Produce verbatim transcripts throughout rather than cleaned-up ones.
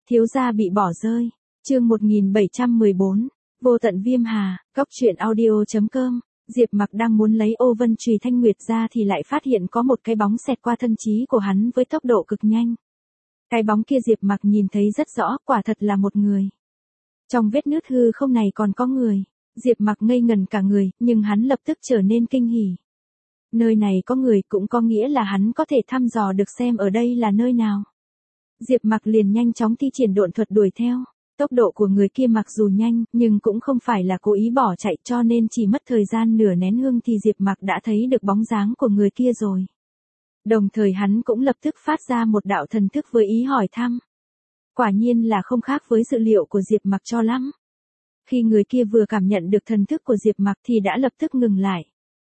Thiếu gia bị bỏ rơi. Chương một nghìn bảy trăm mười bốn. Vô tận viêm hà. Cóc truyện audio chấm com. Diệp Mặc đang muốn lấy ô vân chùy thanh nguyệt ra thì lại phát hiện có một cái bóng xẹt qua thân trí của hắn với tốc độ cực nhanh. Cái bóng kia Diệp Mặc nhìn thấy rất rõ, quả thật là một người. Trong vết nứt hư không này còn có người. Diệp Mặc ngây ngần cả người, nhưng hắn lập tức trở nên kinh hỉ. Nơi này có người cũng có nghĩa là hắn có thể thăm dò được xem ở đây là nơi nào. Diệp Mặc liền nhanh chóng thi triển độn thuật đuổi theo. Tốc độ của người kia mặc dù nhanh, nhưng cũng không phải là cố ý bỏ chạy, cho nên chỉ mất thời gian nửa nén hương thì Diệp Mặc đã thấy được bóng dáng của người kia rồi. Đồng thời hắn cũng lập tức phát ra một đạo thần thức với ý hỏi thăm. Quả nhiên là không khác với dự liệu của Diệp Mặc cho lắm. Khi người kia vừa cảm nhận được thần thức của Diệp Mặc thì đã lập tức ngừng lại.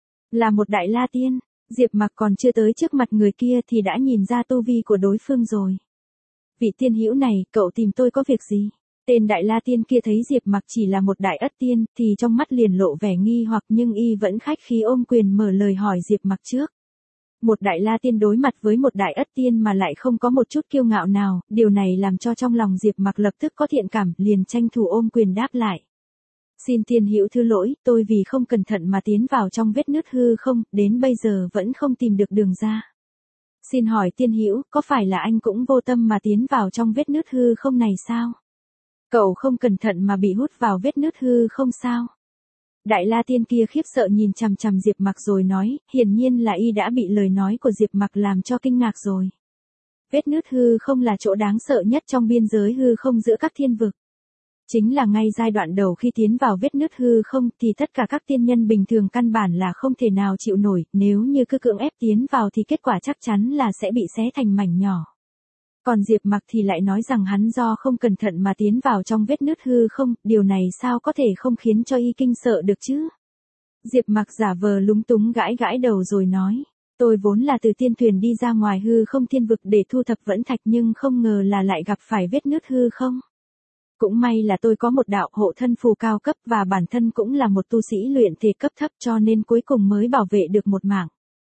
Là một đại la tiên, Diệp Mặc còn chưa tới trước mặt người kia thì đã nhìn ra tu vi của đối phương rồi. Vị tiên hữu này, cậu tìm tôi có việc gì? Tên đại la tiên kia thấy Diệp Mặc chỉ là một đại ất tiên thì trong mắt liền lộ vẻ nghi hoặc, nhưng y vẫn khách khí ôm quyền mở lời hỏi Diệp Mặc trước. Một đại la tiên đối mặt với một đại ất tiên mà lại không có một chút kiêu ngạo nào, điều này làm cho trong lòng Diệp Mặc lập tức có thiện cảm, liền tranh thủ ôm quyền đáp lại. Xin tiên hữu thứ lỗi, tôi vì không cẩn thận mà tiến vào trong vết nứt hư không, đến bây giờ vẫn không tìm được đường ra. Xin hỏi tiên hữu, có phải là anh cũng vô tâm mà tiến vào trong vết nứt hư không này sao? Cậu không cẩn thận mà bị hút vào vết nứt hư không sao? Đại la tiên kia khiếp sợ nhìn chằm chằm Diệp Mặc rồi nói, hiển nhiên là y đã bị lời nói của Diệp Mặc làm cho kinh ngạc rồi. Vết nứt hư không là chỗ đáng sợ nhất trong biên giới hư không giữa các thiên vực. Chính là ngay giai đoạn đầu khi tiến vào vết nứt hư không thì tất cả các tiên nhân bình thường căn bản là không thể nào chịu nổi, nếu như cứ cưỡng ép tiến vào thì kết quả chắc chắn là sẽ bị xé thành mảnh nhỏ. Còn Diệp Mặc thì lại nói rằng hắn do không cẩn thận mà tiến vào trong vết nứt hư không, điều này sao có thể không khiến cho y kinh sợ được chứ? Diệp Mặc giả vờ lúng túng gãi gãi đầu rồi nói, tôi vốn là từ tiên thuyền đi ra ngoài hư không thiên vực để thu thập vẫn thạch nhưng không ngờ là lại gặp phải vết nứt hư không. Cũng may là tôi có một đạo hộ thân phù cao cấp và bản thân cũng là một tu sĩ luyện thể cấp thấp cho nên cuối cùng mới bảo vệ được một mạng.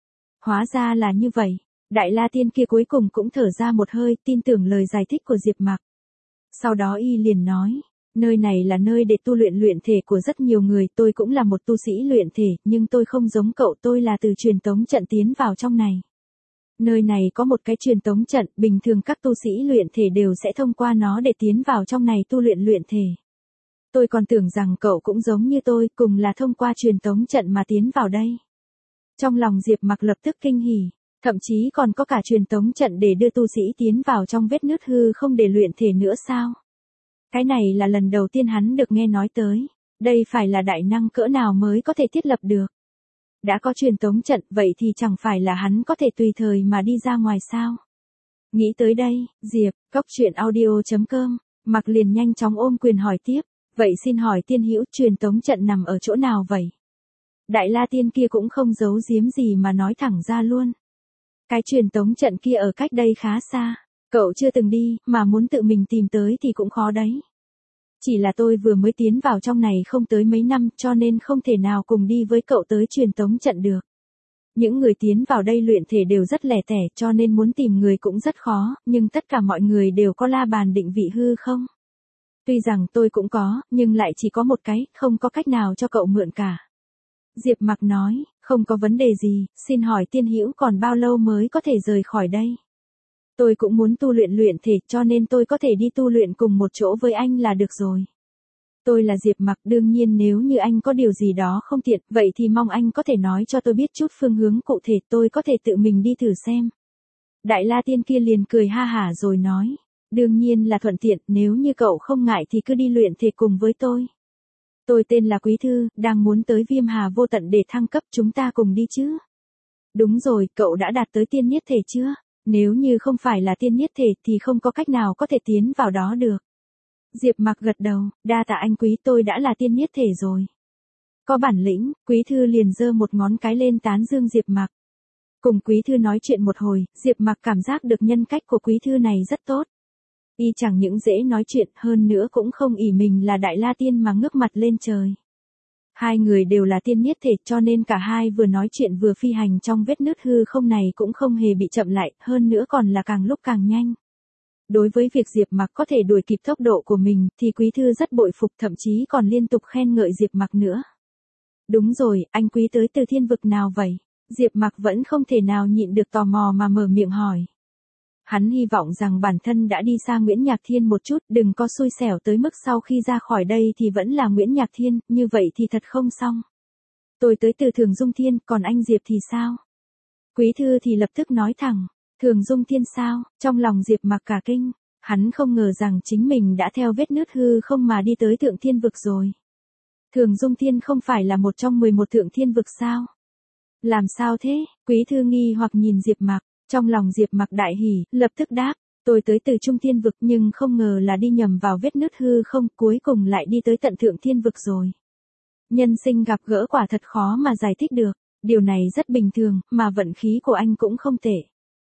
Hóa ra là như vậy. Đại la tiên kia cuối cùng cũng thở ra một hơi, tin tưởng lời giải thích của Diệp Mặc. Sau đó y liền nói, nơi này là nơi để tu luyện luyện thể của rất nhiều người, tôi cũng là một tu sĩ luyện thể, nhưng tôi không giống cậu, tôi là từ truyền tống trận tiến vào trong này. Nơi này có một cái truyền tống trận, bình thường các tu sĩ luyện thể đều sẽ thông qua nó để tiến vào trong này tu luyện luyện thể. Tôi còn tưởng rằng cậu cũng giống như tôi, cùng là thông qua truyền tống trận mà tiến vào đây. Trong lòng Diệp Mặc lập tức kinh hỉ. Thậm chí còn có cả truyền tống trận để đưa tu sĩ tiến vào trong vết nứt hư không để luyện thể nữa sao? Cái này là lần đầu tiên hắn được nghe nói tới. Đây phải là đại năng cỡ nào mới có thể thiết lập được. Đã có truyền tống trận, vậy thì chẳng phải là hắn có thể tùy thời mà đi ra ngoài sao? Nghĩ tới đây, Diệp, cóc truyện audio chấm com, Mặc liền nhanh chóng ôm quyền hỏi tiếp. Vậy xin hỏi tiên hữu, truyền tống trận nằm ở chỗ nào vậy? Đại la tiên kia cũng không giấu giếm gì mà nói thẳng ra luôn. Cái truyền tống trận kia ở cách đây khá xa, cậu chưa từng đi, mà muốn tự mình tìm tới thì cũng khó đấy. Chỉ là tôi vừa mới tiến vào trong này không tới mấy năm cho nên không thể nào cùng đi với cậu tới truyền tống trận được. Những người tiến vào đây luyện thể đều rất lẻ tẻ cho nên muốn tìm người cũng rất khó, nhưng tất cả mọi người đều có la bàn định vị hư không. Tuy rằng tôi cũng có, nhưng lại chỉ có một cái, không có cách nào cho cậu mượn cả. Diệp Mặc nói, không có vấn đề gì, xin hỏi tiên hữu còn bao lâu mới có thể rời khỏi đây? Tôi cũng muốn tu luyện luyện thể cho nên tôi có thể đi tu luyện cùng một chỗ với anh là được rồi. Tôi là Diệp Mặc, đương nhiên nếu như anh có điều gì đó không tiện, vậy thì mong anh có thể nói cho tôi biết chút phương hướng cụ thể, tôi có thể tự mình đi thử xem. Đại la tiên kia liền cười ha hả rồi nói, đương nhiên là thuận tiện, nếu như cậu không ngại thì cứ đi luyện thể cùng với tôi. Tôi tên là Quý Thư, đang muốn tới Viêm Hà Vô Tận để thăng cấp, chúng ta cùng đi chứ? Đúng rồi, cậu đã đạt tới tiên nhất thể chưa? Nếu như không phải là tiên nhất thể thì không có cách nào có thể tiến vào đó được. Diệp Mặc gật đầu, đa tạ anh Quý, tôi đã là tiên nhất thể rồi. Có bản lĩnh, Quý Thư liền giơ một ngón cái lên tán dương Diệp Mặc. Cùng Quý Thư nói chuyện một hồi, Diệp Mặc cảm giác được nhân cách của Quý Thư này rất tốt. Y chẳng những dễ nói chuyện, hơn nữa cũng không ỷ mình là đại la tiên mà ngước mặt lên trời. Hai người đều là tiên nhất thể cho nên cả hai vừa nói chuyện vừa phi hành trong vết nứt hư không này cũng không hề bị chậm lại, hơn nữa còn là càng lúc càng nhanh. Đối với việc Diệp Mặc có thể đuổi kịp tốc độ của mình thì Quý Thư rất bội phục, thậm chí còn liên tục khen ngợi Diệp Mặc nữa. Đúng rồi, anh Quý tới từ thiên vực nào vậy? Diệp Mặc vẫn không thể nào nhịn được tò mò mà mở miệng hỏi. Hắn hy vọng rằng bản thân đã đi xa Nguyễn Nhạc Thiên một chút, đừng có xui xẻo tới mức sau khi ra khỏi đây thì vẫn là Nguyễn Nhạc Thiên, như vậy thì thật không xong. Tôi tới từ Thường Dung Thiên, còn anh Diệp thì sao? Quý Thư thì lập tức nói thẳng, Thường Dung Thiên sao? Trong lòng Diệp Mặc cả kinh, hắn không ngờ rằng chính mình đã theo vết nứt hư không mà đi tới Thượng Thiên vực rồi. Thường Dung Thiên không phải là một trong mười một Thượng Thiên vực sao? Làm sao thế? Quý Thư nghi hoặc nhìn Diệp Mặc, trong lòng Diệp Mặc đại hỉ, lập tức đáp, tôi tới từ Trung Thiên vực nhưng không ngờ là đi nhầm vào vết nứt hư không, cuối cùng lại đi tới tận Thượng Thiên vực rồi. Nhân sinh gặp gỡ quả thật khó mà giải thích được, điều này rất bình thường, mà vận khí của anh cũng không tệ.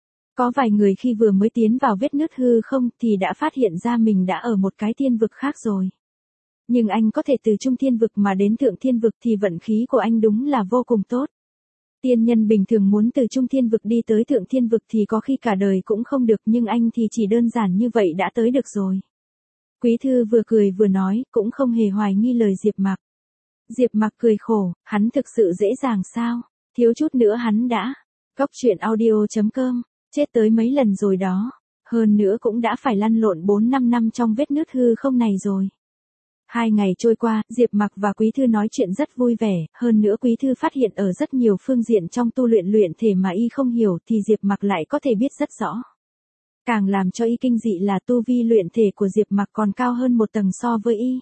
Có vài người khi vừa mới tiến vào vết nứt hư không thì đã phát hiện ra mình đã ở một cái thiên vực khác rồi. Nhưng anh có thể từ Trung Thiên vực mà đến Thượng Thiên vực thì vận khí của anh đúng là vô cùng tốt. Tiên nhân bình thường muốn từ Trung Thiên vực đi tới Thượng Thiên vực thì có khi cả đời cũng không được, nhưng anh thì chỉ đơn giản như vậy đã tới được rồi. Quý Thư vừa cười vừa nói, cũng không hề hoài nghi lời Diệp Mặc. Diệp Mặc cười khổ, hắn thực sự dễ dàng sao? Thiếu chút nữa hắn đã. Cóc truyện audio chấm com, chết tới mấy lần rồi đó. Hơn nữa cũng đã phải lăn lộn bốn năm năm trong vết nứt hư không này rồi. Hai ngày trôi qua, Diệp Mặc và Quý Thư nói chuyện rất vui vẻ, hơn nữa Quý Thư phát hiện ở rất nhiều phương diện trong tu luyện luyện thể mà y không hiểu thì Diệp Mặc lại có thể biết rất rõ. Càng làm cho y kinh dị là tu vi luyện thể của Diệp Mặc còn cao hơn một tầng so với y.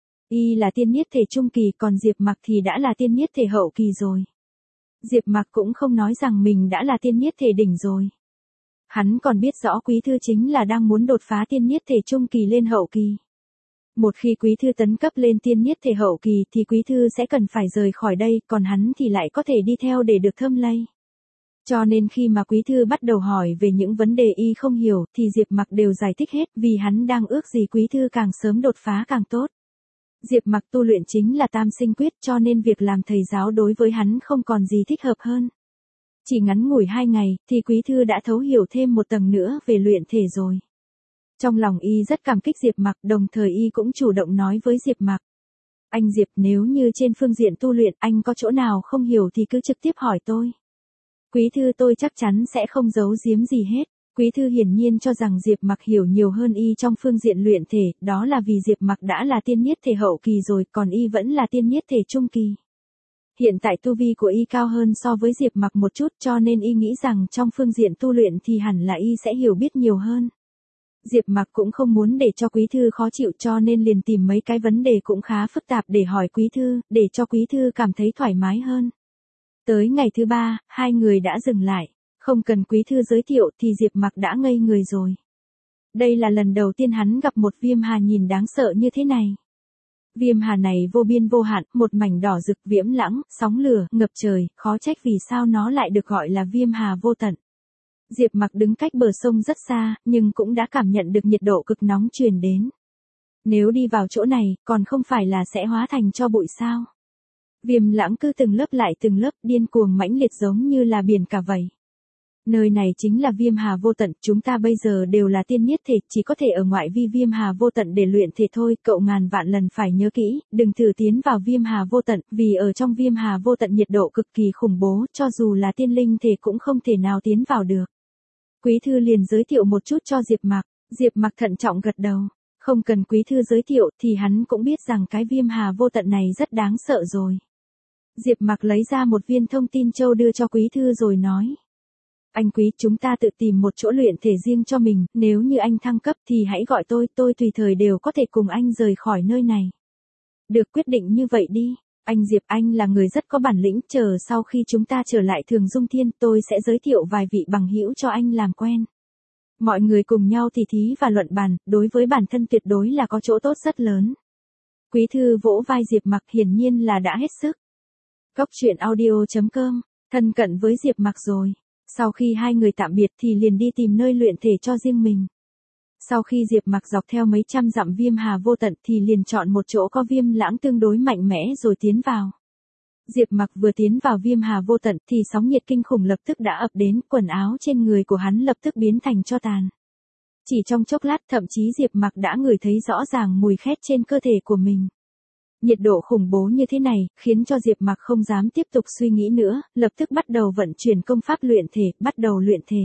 Y là tiên niết thể trung kỳ, còn Diệp Mặc thì đã là tiên niết thể hậu kỳ rồi. Diệp Mặc cũng không nói rằng mình đã là tiên niết thể đỉnh rồi. Hắn còn biết rõ Quý Thư chính là đang muốn đột phá tiên niết thể trung kỳ lên hậu kỳ. Một khi Quý Thư tấn cấp lên tiên niết thể hậu kỳ thì Quý Thư sẽ cần phải rời khỏi đây, còn hắn thì lại có thể đi theo để được thơm lây. Cho nên khi mà Quý Thư bắt đầu hỏi về những vấn đề y không hiểu thì Diệp Mặc đều giải thích hết, vì hắn đang ước gì Quý Thư càng sớm đột phá càng tốt. Diệp Mặc tu luyện chính là tam sinh quyết, cho nên việc làm thầy giáo đối với hắn không còn gì thích hợp hơn. Chỉ ngắn ngủi hai ngày thì Quý Thư đã thấu hiểu thêm một tầng nữa về luyện thể rồi. Trong lòng y rất cảm kích Diệp Mặc, đồng thời y cũng chủ động nói với Diệp Mặc. Anh Diệp, nếu như trên phương diện tu luyện anh có chỗ nào không hiểu thì cứ trực tiếp hỏi tôi. Quý Thư tôi chắc chắn sẽ không giấu giếm gì hết. Quý Thư hiển nhiên cho rằng Diệp Mặc hiểu nhiều hơn y trong phương diện luyện thể, đó là vì Diệp Mặc đã là tiên niết thể hậu kỳ rồi, còn y vẫn là tiên niết thể trung kỳ. Hiện tại tu vi của y cao hơn so với Diệp Mặc một chút, cho nên y nghĩ rằng trong phương diện tu luyện thì hẳn là y sẽ hiểu biết nhiều hơn. Diệp Mặc cũng không muốn để cho Quý Thư khó chịu, cho nên liền tìm mấy cái vấn đề cũng khá phức tạp để hỏi Quý Thư, để cho Quý Thư cảm thấy thoải mái hơn. Tới ngày thứ ba, hai người đã dừng lại. Không cần Quý Thư giới thiệu thì Diệp Mặc đã ngây người rồi. Đây là lần đầu tiên hắn gặp một viêm hà nhìn đáng sợ như thế này. Viêm hà này vô biên vô hạn, một mảnh đỏ rực viễm lãng, sóng lửa, ngập trời, khó trách vì sao nó lại được gọi là viêm hà vô tận. Diệp Mặc đứng cách bờ sông rất xa, nhưng cũng đã cảm nhận được nhiệt độ cực nóng truyền đến. Nếu đi vào chỗ này, còn không phải là sẽ hóa thành tro bụi sao? Viêm lãng cứ từng lớp lại từng lớp, điên cuồng mãnh liệt giống như là biển cả vậy. Nơi này chính là viêm hà vô tận, chúng ta bây giờ đều là tiên niết thể, chỉ có thể ở ngoại vi viêm hà vô tận để luyện thể thôi, cậu ngàn vạn lần phải nhớ kỹ, đừng thử tiến vào viêm hà vô tận, vì ở trong viêm hà vô tận nhiệt độ cực kỳ khủng bố, cho dù là tiên linh thể cũng không thể nào tiến vào được. Quý Thư liền giới thiệu một chút cho Diệp Mặc, Diệp Mặc thận trọng gật đầu, không cần Quý Thư giới thiệu thì hắn cũng biết rằng cái viêm hà vô tận này rất đáng sợ rồi. Diệp Mặc lấy ra một viên thông tin châu đưa cho Quý Thư rồi nói. Anh Quý, chúng ta tự tìm một chỗ luyện thể riêng cho mình, nếu như anh thăng cấp thì hãy gọi tôi, tôi tùy thời đều có thể cùng anh rời khỏi nơi này. Được, quyết định như vậy đi. Anh Diệp, anh là người rất có bản lĩnh, chờ sau khi chúng ta trở lại Thường Dung Thiên tôi sẽ giới thiệu vài vị bằng hữu cho anh làm quen. Mọi người cùng nhau tỉ thí và luận bàn, đối với bản thân tuyệt đối là có chỗ tốt rất lớn. Quý Thư vỗ vai Diệp Mặc, hiển nhiên là đã hết sức. Cóc truyện audio chấm com, thân cận với Diệp Mặc rồi. Sau khi hai người tạm biệt thì liền đi tìm nơi luyện thể cho riêng mình. Sau khi Diệp Mặc dọc theo mấy trăm dặm viêm hà vô tận thì liền chọn một chỗ có viêm lãng tương đối mạnh mẽ rồi tiến vào. Diệp Mặc vừa tiến vào viêm hà vô tận thì sóng nhiệt kinh khủng lập tức đã ập đến, quần áo trên người của hắn lập tức biến thành tro tàn. Chỉ trong chốc lát thậm chí Diệp Mặc đã ngửi thấy rõ ràng mùi khét trên cơ thể của mình. Nhiệt độ khủng bố như thế này, khiến cho Diệp Mặc không dám tiếp tục suy nghĩ nữa, lập tức bắt đầu vận chuyển công pháp luyện thể, bắt đầu luyện thể.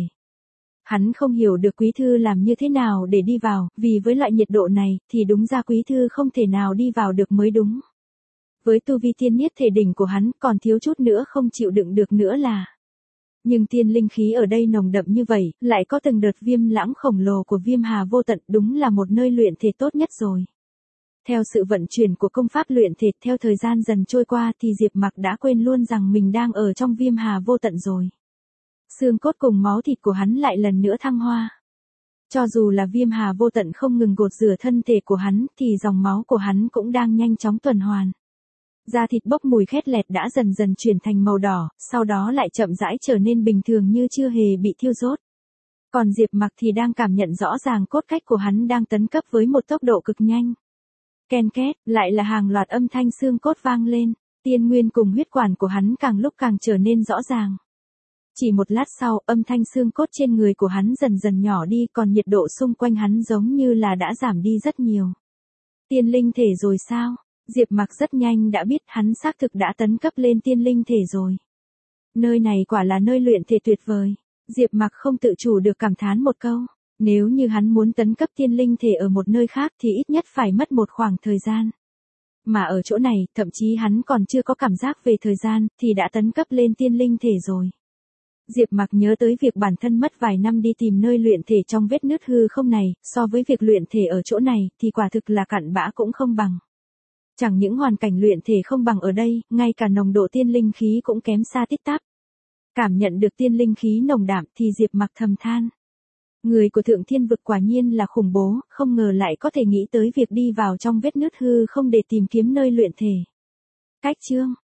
Hắn không hiểu được Quý Thư làm như thế nào để đi vào, vì với loại nhiệt độ này, thì đúng ra Quý Thư không thể nào đi vào được mới đúng. Với tu vi tiên niết thể đỉnh của hắn, còn thiếu chút nữa không chịu đựng được nữa là. Nhưng tiên linh khí ở đây nồng đậm như vậy, lại có từng đợt viêm lãng khổng lồ của viêm hà vô tận, đúng là một nơi luyện thể tốt nhất rồi. Theo sự vận chuyển của công pháp luyện thể, theo thời gian dần trôi qua thì Diệp Mặc đã quên luôn rằng mình đang ở trong viêm hà vô tận rồi. Xương cốt cùng máu thịt của hắn lại lần nữa thăng hoa. Cho dù là viêm hà vô tận không ngừng gột rửa thân thể của hắn, thì dòng máu của hắn cũng đang nhanh chóng tuần hoàn. Da thịt bốc mùi khét lẹt đã dần dần chuyển thành màu đỏ, sau đó lại chậm rãi trở nên bình thường như chưa hề bị thiêu rốt. Còn Diệp Mặc thì đang cảm nhận rõ ràng cốt cách của hắn đang tấn cấp với một tốc độ cực nhanh. Ken két, lại là hàng loạt âm thanh xương cốt vang lên, tiên nguyên cùng huyết quản của hắn càng lúc càng trở nên rõ ràng. Chỉ một lát sau, âm thanh xương cốt trên người của hắn dần dần nhỏ đi, còn nhiệt độ xung quanh hắn giống như là đã giảm đi rất nhiều. Tiên linh thể rồi sao? Diệp Mặc rất nhanh đã biết hắn xác thực đã tấn cấp lên tiên linh thể rồi. Nơi này quả là nơi luyện thể tuyệt vời. Diệp Mặc không tự chủ được cảm thán một câu. Nếu như hắn muốn tấn cấp tiên linh thể ở một nơi khác thì ít nhất phải mất một khoảng thời gian. Mà ở chỗ này, thậm chí hắn còn chưa có cảm giác về thời gian, thì đã tấn cấp lên tiên linh thể rồi. Diệp Mặc nhớ tới việc bản thân mất vài năm đi tìm nơi luyện thể trong vết nứt hư không này, so với việc luyện thể ở chỗ này, thì quả thực là cặn bã cũng không bằng. Chẳng những hoàn cảnh luyện thể không bằng ở đây, ngay cả nồng độ tiên linh khí cũng kém xa tít tắp. Cảm nhận được tiên linh khí nồng đạm thì Diệp Mặc thầm than. Người của Thượng Thiên Vực quả nhiên là khủng bố, không ngờ lại có thể nghĩ tới việc đi vào trong vết nứt hư không để tìm kiếm nơi luyện thể. Cách chương